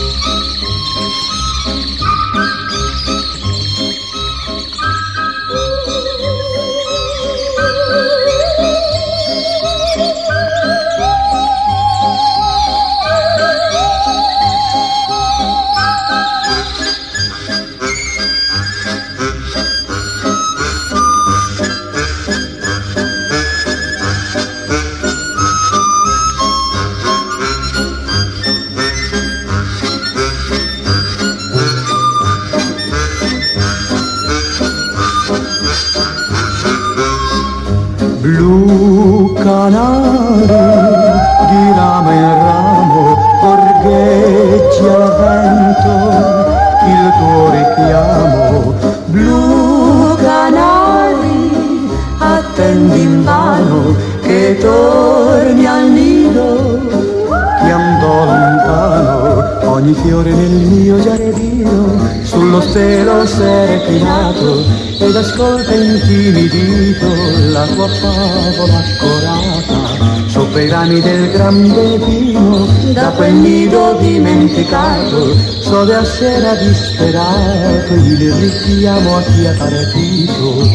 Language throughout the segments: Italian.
Blu canari di ramo in ramo, orgheggi al vento il tuo richiamo. Blu canari, attendi invano che torni al nido, che andò lontano ogni fiore nel mio giardino. Sullo stelo s'è reclinato ed ascolta intimidito la tua favola accorata sopra i rami del grande pino. Da quel nido dimenticato sode a sera disperato il richiamo a chi è partito.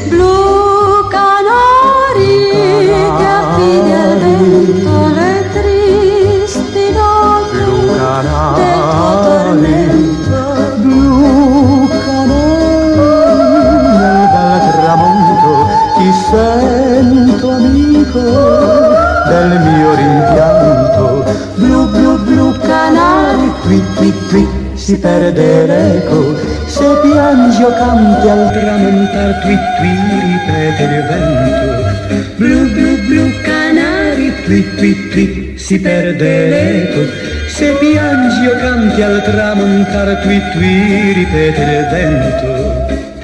Blu canari che affidi al vento le tristi notti Blu canari, del tuo tormento. blu canari, nel bel tramonto ti sento amico del mio rimpianto. Blu blu blu canari, twi twi twi, si perde l'eco. Se piangi o canti al tramontar, twi twi ripete il vento. Blu blu blu canari, twi twi twi, si perde l'eco. Se piangi o canti al tramontar, twi twi ripete il vento.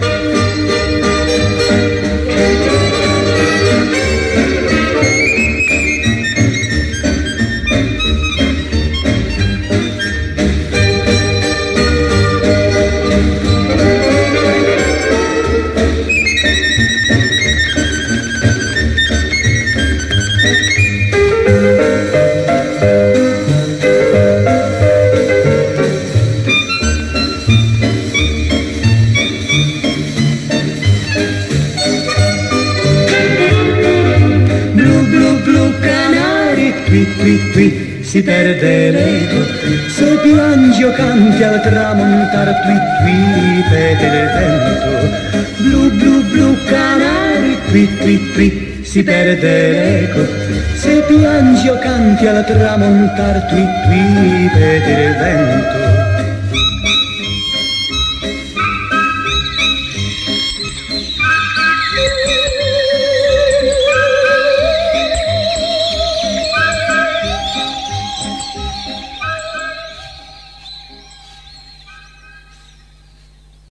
Twi twi twi, si perde l'eco. Se piangi o canti al tramontar, twi twi ripete il vento. Blu blu blu canari, twi twi twi, si perde l'eco. Se piangi o canti al tramontar, twi twi ripete il vento.